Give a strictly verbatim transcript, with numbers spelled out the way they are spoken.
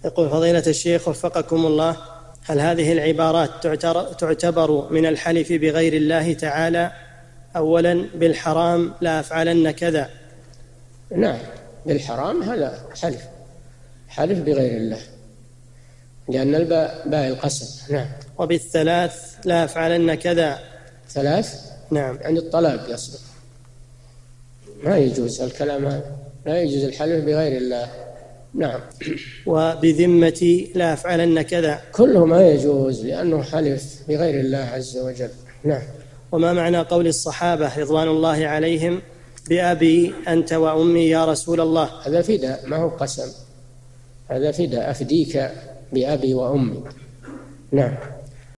يقول فضيلة الشيخ وفقكم الله، هل هذه العبارات تعتبر من الحلف بغير الله تعالى؟ أولا بالحرام لا أفعلن كذا. نعم، بالحرام هذا حلف، حلف بغير الله، لأن الباء باء القسم. نعم. وبالثلاث لا أفعلن كذا. ثلاث؟ نعم، عند الطلاق يصدق، ما يجوز الكلام هذا، لا يجوز الحلف بغير الله. نعم. وبذمتي لا أفعلن كذا. كله ما يجوز لأنه حلف بغير الله عز وجل. نعم. وما معنى قول الصحابة رضوان الله عليهم بأبي أنت وأمي يا رسول الله؟ هذا فداء، ما هو قسم، هذا فداء، أفديك بأبي وأمي. نعم.